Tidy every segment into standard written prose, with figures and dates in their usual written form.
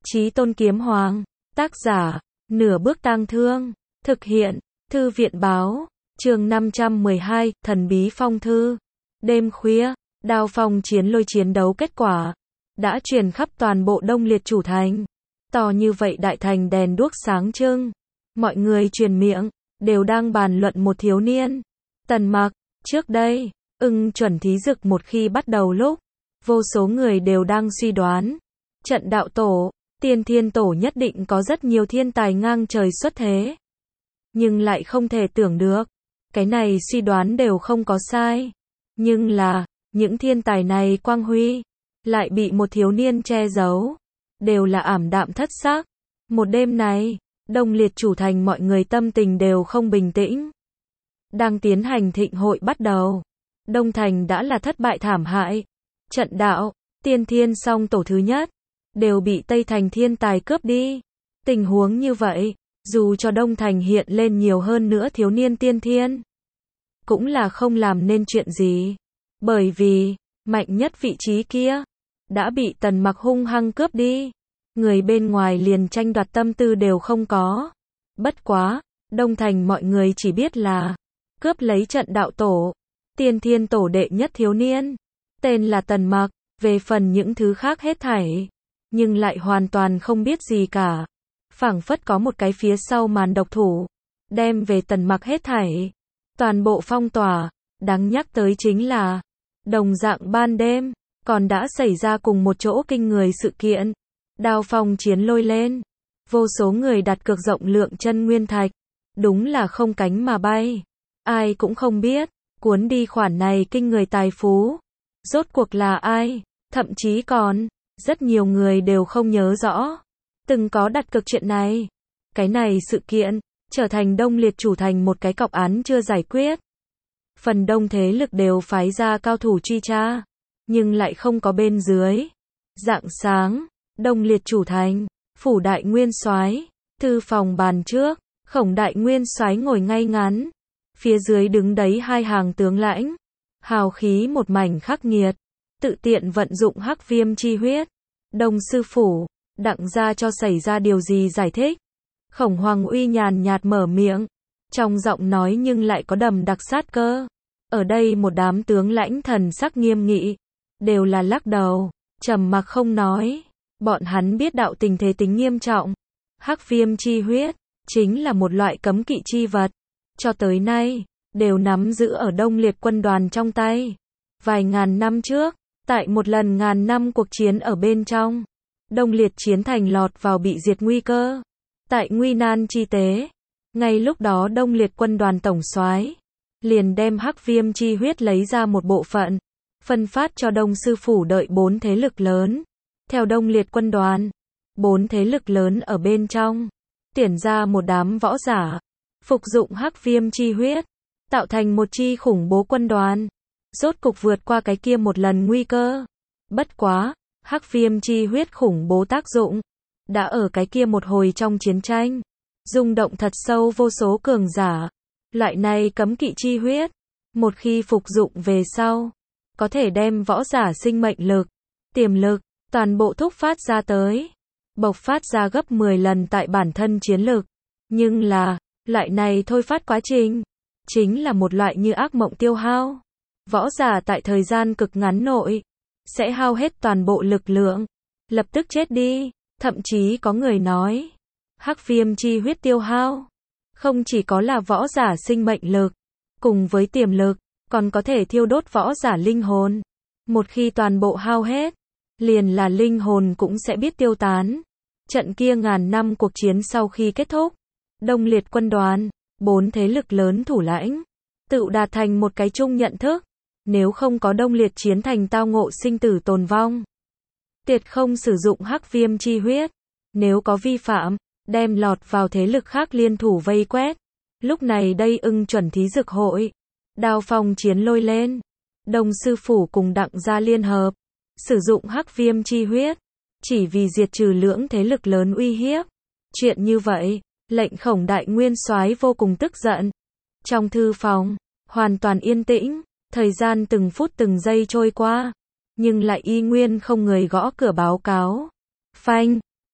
Chí Tôn Kiếm Hoàng, tác giả, Nửa Bước Tang Thương, thực hiện, Thư viện Báo, chương 512, Thần Bí Phong Thư. Đêm khuya, đao phong chiến lôi chiến đấu kết quả, đã truyền khắp toàn bộ Đông Liệt Chủ Thành. To như vậy đại thành đèn đuốc sáng trưng, mọi người truyền miệng, đều đang bàn luận một thiếu niên. Tần Mặc, trước đây, chuẩn thí dực một khi bắt đầu lúc, vô số người đều đang suy đoán, trận đạo tổ, tiên thiên tổ nhất định có rất nhiều thiên tài ngang trời xuất thế. Nhưng lại không thể tưởng được, cái này suy đoán đều không có sai. Nhưng là, những thiên tài này quang huy, lại bị một thiếu niên che giấu, đều là ảm đạm thất sắc. Một đêm này, Đông Liệt Chủ Thành mọi người tâm tình đều không bình tĩnh. Đang tiến hành thịnh hội bắt đầu, Đông Thành đã là thất bại thảm hại. Trận đạo, tiên thiên song tổ thứ nhất, đều bị Tây Thành thiên tài cướp đi. Tình huống như vậy, dù cho Đông Thành hiện lên nhiều hơn nữa thiếu niên tiên thiên, cũng là không làm nên chuyện gì. Bởi vì, mạnh nhất vị trí kia, đã bị Tần Mặc hung hăng cướp đi. Người bên ngoài liền tranh đoạt tâm tư đều không có. Bất quá, Đông Thành mọi người chỉ biết là cướp lấy trận đạo tổ, tiên thiên tổ đệ nhất thiếu niên, tên là Tần Mặc. Về phần những thứ khác hết thảy, nhưng lại hoàn toàn không biết gì cả. Phảng phất có một cái phía sau màn độc thủ, đem về Tần Mặc hết thảy, toàn bộ phong tỏa. Đáng nhắc tới chính là, đồng dạng ban đêm, còn đã xảy ra cùng một chỗ kinh người sự kiện. Đao phong chiến lôi lên, vô số người đặt cược rộng lượng chân nguyên thạch, đúng là không cánh mà bay. Ai cũng không biết, cuốn đi khoản này kinh người tài phú, rốt cuộc là ai, thậm chí còn, rất nhiều người đều không nhớ rõ, từng có đặt cược chuyện này. Cái này sự kiện, trở thành Đông Liệt Chủ Thành một cái cọc án chưa giải quyết. Phần đông thế lực đều phái ra cao thủ truy tra, nhưng lại không có bên dưới. Rạng sáng, Đông Liệt Chủ Thành, phủ đại nguyên soái, thư phòng bàn trước, Khổng đại nguyên soái ngồi ngay ngắn, phía dưới đứng đấy hai hàng tướng lãnh, hào khí một mảnh khắc nghiệt, tự tiện vận dụng hắc viêm chi huyết. Đông sư phủ, Đặng gia cho xảy ra điều gì giải thích? Khổng Hoàng Uy nhàn nhạt mở miệng, trong giọng nói nhưng lại có đầm đặc sát cơ. Ở đây một đám tướng lãnh thần sắc nghiêm nghị, đều là lắc đầu, trầm mặc không nói. Bọn hắn biết đạo tình thế tính nghiêm trọng. Hắc viêm chi huyết, chính là một loại cấm kỵ chi vật. Cho tới nay, đều nắm giữ ở Đông Liệt quân đoàn trong tay. Vài ngàn năm trước, tại một lần ngàn năm cuộc chiến ở bên trong, Đông Liệt chiến thành lọt vào bị diệt nguy cơ. Tại nguy nan chi tế, ngay lúc đó Đông Liệt quân đoàn tổng soái liền đem hắc viêm chi huyết lấy ra một bộ phận, phân phát cho Đông sư phủ đợi 4 thế lực lớn. Theo Đông Liệt quân đoàn, 4 thế lực lớn ở bên trong, tuyển ra một đám võ giả, phục dụng hắc viêm chi huyết, tạo thành một chi khủng bố quân đoàn, rốt cục vượt qua cái kia một lần nguy cơ. Bất quá, hắc viêm chi huyết khủng bố tác dụng, đã ở cái kia một hồi trong chiến tranh, rung động thật sâu vô số cường giả. Loại này cấm kỵ chi huyết, một khi phục dụng về sau, có thể đem võ giả sinh mệnh lực, tiềm lực, toàn bộ thúc phát ra tới, bộc phát ra gấp 10 lần tại bản thân chiến lực. Nhưng là, loại này thôi phát quá trình, chính là một loại như ác mộng tiêu hao. Võ giả tại thời gian cực ngắn nội, sẽ hao hết toàn bộ lực lượng, lập tức chết đi. Thậm chí có người nói, hắc viêm chi huyết tiêu hao, không chỉ có là võ giả sinh mệnh lực, cùng với tiềm lực, còn có thể thiêu đốt võ giả linh hồn. Một khi toàn bộ hao hết, liền là linh hồn cũng sẽ biết tiêu tán. Trận kia ngàn năm cuộc chiến sau khi kết thúc, Đông Liệt quân đoàn, 4 thế lực lớn thủ lãnh, tự đạt thành một cái chung nhận thức. Nếu không có Đông Liệt chiến thành tao ngộ sinh tử tồn vong, tuyệt không sử dụng hắc viêm chi huyết. Nếu có vi phạm, đem lọt vào thế lực khác liên thủ vây quét. Lúc này đây chuẩn thí dực hội, đao phong chiến lôi lên, Đông sư phủ cùng Đặng gia liên hợp, sử dụng hắc viêm chi huyết, chỉ vì diệt trừ lưỡng thế lực lớn uy hiếp. Chuyện như vậy, lệnh Khổng đại nguyên soái vô cùng tức giận. Trong thư phòng, hoàn toàn yên tĩnh, thời gian từng phút từng giây trôi qua, nhưng lại y nguyên không người gõ cửa báo cáo. Phanh,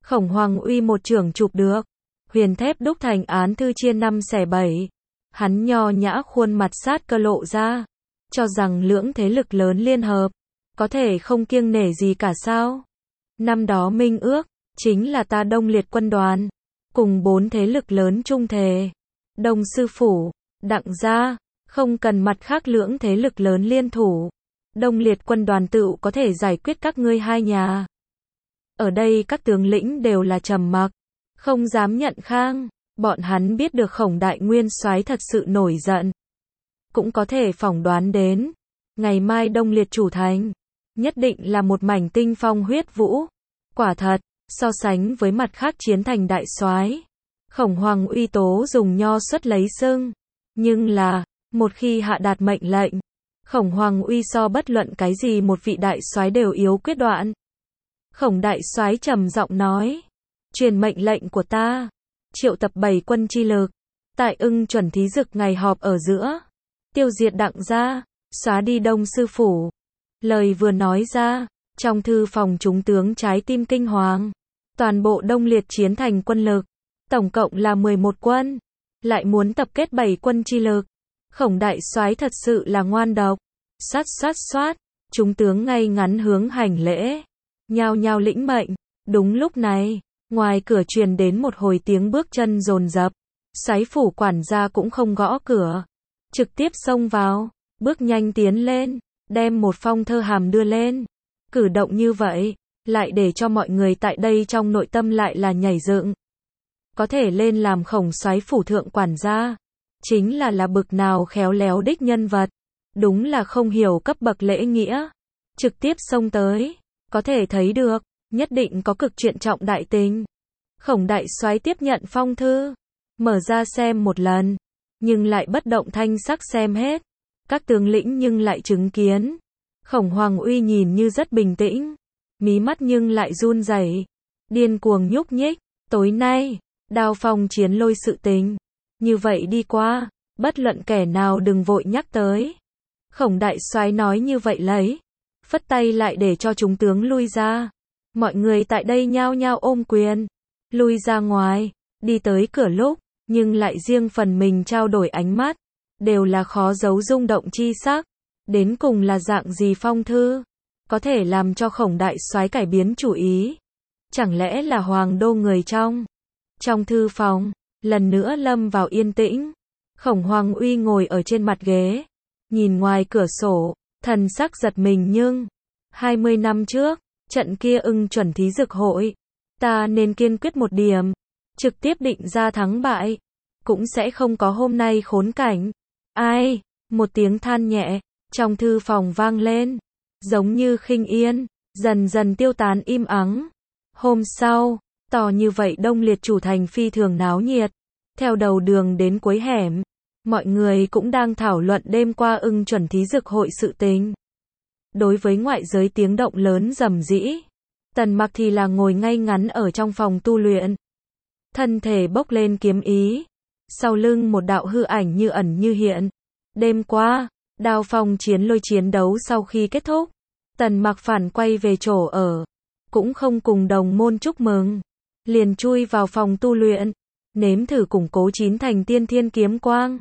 Khổng Hoàng Uy một chưởng chụp được. Huyền thép đúc thành án thư chia 5 xẻ 7. Hắn nho nhã khuôn mặt sát cơ lộ ra. Cho rằng lưỡng thế lực lớn liên hợp. Có thể không kiêng nể gì cả sao? Năm đó minh ước. Chính là ta Đông Liệt quân đoàn. Cùng 4 thế lực lớn chung thề. Đông sư phủ. Đặng gia. Không cần mặt khác lưỡng thế lực lớn liên thủ. Đông Liệt quân đoàn tự có thể giải quyết các ngươi hai nhà. Ở đây các tướng lĩnh đều là trầm mặc. Không dám nhận khang. Bọn hắn biết được Khổng đại nguyên soái thật sự nổi giận. Cũng có thể phỏng đoán đến. Ngày mai Đông Liệt chủ thành. Nhất định là một mảnh tinh phong huyết vũ. Quả thật, so sánh với mặt khác chiến thành đại soái, Khổng Hoàng Uy tố dùng nho xuất lấy sưng. Nhưng là, một khi hạ đạt mệnh lệnh, Khổng Hoàng Uy so bất luận cái gì một vị đại soái đều yếu quyết đoạn. Khổng đại soái trầm giọng nói, truyền mệnh lệnh của ta, triệu tập 7 quân chi lực, tại Ưng Chuẩn Thí Dực ngày họp ở giữa, tiêu diệt Đặng gia, xóa đi Đông sư phủ. Lời vừa nói ra, trong thư phòng chúng tướng trái tim kinh hoàng. Toàn bộ Đông Liệt chiến thành quân lực, tổng cộng là 11 quân, lại muốn tập kết 7 quân chi lực. Khổng đại soái thật sự là ngoan độc. Xoát, chúng tướng ngay ngắn hướng hành lễ, nhao nhao lĩnh mệnh. Đúng lúc này, ngoài cửa truyền đến một hồi tiếng bước chân dồn dập. Soái phủ quản gia cũng không gõ cửa, trực tiếp xông vào, bước nhanh tiến lên, đem một phong thơ hàm đưa lên. Cử động như vậy, lại để cho mọi người tại đây trong nội tâm lại là nhảy dựng. Có thể lên làm Khổng soái phủ thượng quản gia, chính là bực nào khéo léo đích nhân vật. Đúng là không hiểu cấp bậc lễ nghĩa. Trực tiếp xông tới, có thể thấy được, nhất định có cực chuyện trọng đại tình. Khổng đại soái tiếp nhận phong thư, mở ra xem một lần, nhưng lại bất động thanh sắc xem hết. Các tướng lĩnh nhưng lại chứng kiến. Khổng Hoàng Uy nhìn như rất bình tĩnh, mí mắt nhưng lại run rẩy, điên cuồng nhúc nhích. Tối nay, Đao Phong chiến lôi sự tình, như vậy đi qua, bất luận kẻ nào đừng vội nhắc tới. Khổng đại soái nói như vậy lấy, phất tay lại để cho chúng tướng lui ra. Mọi người tại đây nhao nhao ôm quyền, lui ra ngoài, đi tới cửa lúc, nhưng lại riêng phần mình trao đổi ánh mắt, đều là khó giấu rung động chi sắc. Đến cùng là dạng gì phong thư, có thể làm cho Khổng đại soái cải biến chủ ý? Chẳng lẽ là hoàng đô người trong? Trong thư phòng, lần nữa lâm vào yên tĩnh. Khổng Hoàng Uy ngồi ở trên mặt ghế, nhìn ngoài cửa sổ, thần sắc giật mình nhưng 20 năm trước, trận kia Ưng Chuẩn Thí Dực hội, ta nên kiên quyết một điểm, trực tiếp định ra thắng bại, cũng sẽ không có hôm nay khốn cảnh. Ai? Một tiếng than nhẹ trong thư phòng vang lên, giống như khinh yên, dần dần tiêu tán im ắng. Hôm sau, tỏ như vậy Đông Liệt chủ thành phi thường náo nhiệt. Theo đầu đường đến cuối hẻm, mọi người cũng đang thảo luận đêm qua Ưng Chuẩn Thí Dực hội sự tình. Đối với ngoại giới tiếng động lớn rầm rĩ, Tần Mặc thì là ngồi ngay ngắn ở trong phòng tu luyện. Thân thể bốc lên kiếm ý, sau lưng một đạo hư ảnh như ẩn như hiện. Đêm qua, Đao Phong chiến lôi chiến đấu sau khi kết thúc, Tần Mặc phản quay về chỗ ở, cũng không cùng đồng môn chúc mừng, liền chui vào phòng tu luyện, nếm thử củng cố 9 thành tiên thiên kiếm quang.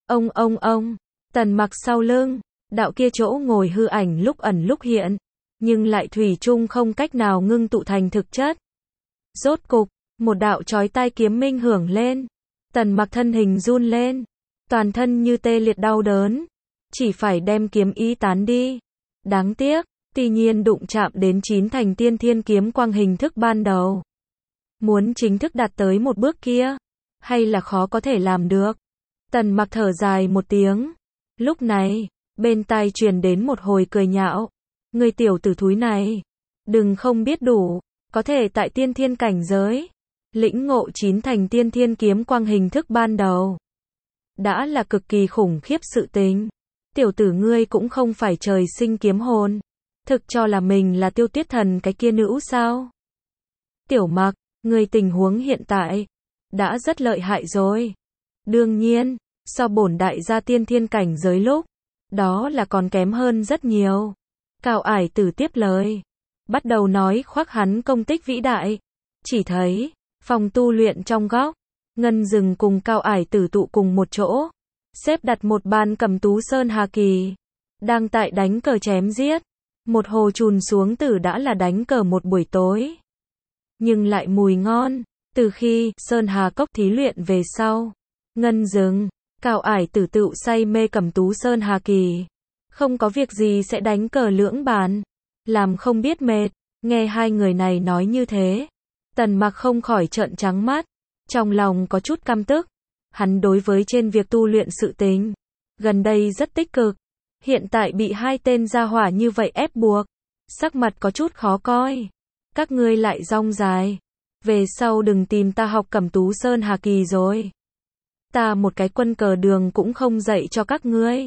Ông, Tần Mặc sau lưng, đạo kia chỗ ngồi hư ảnh lúc ẩn lúc hiện, nhưng lại thủy chung không cách nào ngưng tụ thành thực chất. Rốt cục, một đạo chói tai kiếm minh hưởng lên, Tần Mặc thân hình run lên, toàn thân như tê liệt đau đớn, chỉ phải đem kiếm ý tán đi. Đáng tiếc, tuy nhiên đụng chạm đến 9 thành tiên thiên kiếm quang hình thức ban đầu. Muốn chính thức đạt tới một bước kia, hay là khó có thể làm được. Tần Mặc thở dài một tiếng. Lúc này, bên tai truyền đến một hồi cười nhạo. Người tiểu tử thúi này, đừng không biết đủ, có thể tại tiên thiên cảnh giới, lĩnh ngộ 9 thành tiên thiên kiếm quang hình thức ban đầu. Đã là cực kỳ khủng khiếp sự tình. Tiểu tử ngươi cũng không phải trời sinh kiếm hồn, thực cho là mình là Tiêu Tuyết Thần cái kia nữ sao? Tiểu Mặc, ngươi tình huống hiện tại đã rất lợi hại rồi. Đương nhiên, so bổn đại gia tiên thiên cảnh giới lúc, đó là còn kém hơn rất nhiều. Cao Ải Tử tiếp lời, bắt đầu nói khoác hắn công tích vĩ đại. chỉ thấy, phòng tu luyện trong góc, Ngân Dừng cùng Cao Ải Tử tụ cùng một chỗ, xếp đặt một bàn Cẩm Tú Sơn Hà Kỳ, đang tại đánh cờ chém giết. Một hồ chùn xuống tử đã là đánh cờ một buổi tối, nhưng lại mùi ngon. Từ khi Sơn Hà Cốc thí luyện về sau, Ngân Dừng, Cao Ải Tử tựu say mê Cẩm Tú Sơn Hà Kỳ, không có việc gì sẽ đánh cờ lưỡng bàn, làm không biết mệt. Nghe hai người này nói như thế, Tần Mặc không khỏi trợn trắng mắt, trong lòng có chút căm tức. Hắn đối với trên việc tu luyện sự tình, gần đây rất tích cực, hiện tại bị hai tên gia hỏa như vậy ép buộc, sắc mặt có chút khó coi. Các ngươi lại rong dài, về sau đừng tìm ta học Cẩm Tú Sơn Hà Kỳ rồi. Ta một cái quân cờ đường cũng không dạy cho các ngươi.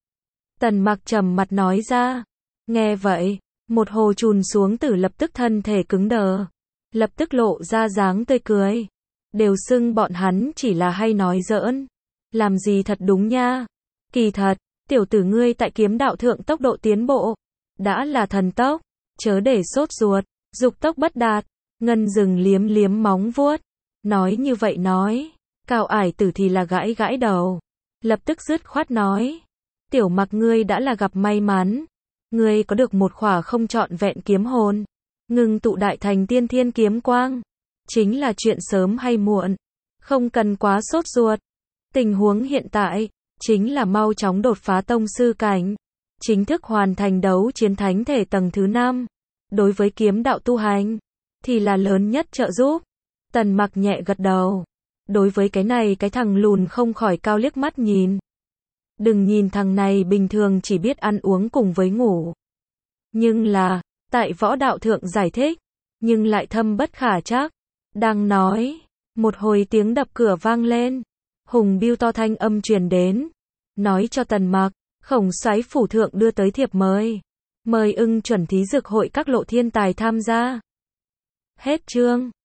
Tần Mặc trầm mặt nói ra. Nghe vậy, một hồ chùn xuống tử lập tức thân thể cứng đờ, lập tức lộ ra dáng tươi cười. Đều xưng bọn hắn chỉ là hay nói giỡn, làm gì thật đúng nha. Kỳ thật, tiểu tử ngươi tại kiếm đạo thượng tốc độ tiến bộ đã là thần tốc, chớ để sốt ruột, dục tốc bất đạt. Ngân Dừng liếm liếm móng vuốt, nói như vậy nói. Cao Ải Tử thì là gãi gãi đầu, lập tức dứt khoát nói, tiểu Mặc ngươi đã là gặp may mắn, ngươi có được một khỏa không trọn vẹn kiếm hồn, ngưng tụ đại thành tiên thiên kiếm quang, chính là chuyện sớm hay muộn, không cần quá sốt ruột. Tình huống hiện tại chính là mau chóng đột phá tông sư cảnh, chính thức hoàn thành đấu chiến thánh thể tầng thứ 5. Đối với kiếm đạo tu hành thì là lớn nhất trợ giúp. Tần Mặc nhẹ gật đầu. Đối với cái này cái thằng lùn không khỏi cao liếc mắt nhìn. Đừng nhìn thằng này bình thường chỉ biết ăn uống cùng với ngủ, nhưng là tại võ đạo thượng giải thích, nhưng lại thâm bất khả trắc. Đang nói, một hồi tiếng đập cửa vang lên, Hùng Biêu to thanh âm truyền đến, nói cho Tần Mặc, Khổng Soái phủ thượng đưa tới thiệp mời, mời Ưng Chuẩn thí dược hội các lộ thiên tài tham gia. Hết chương.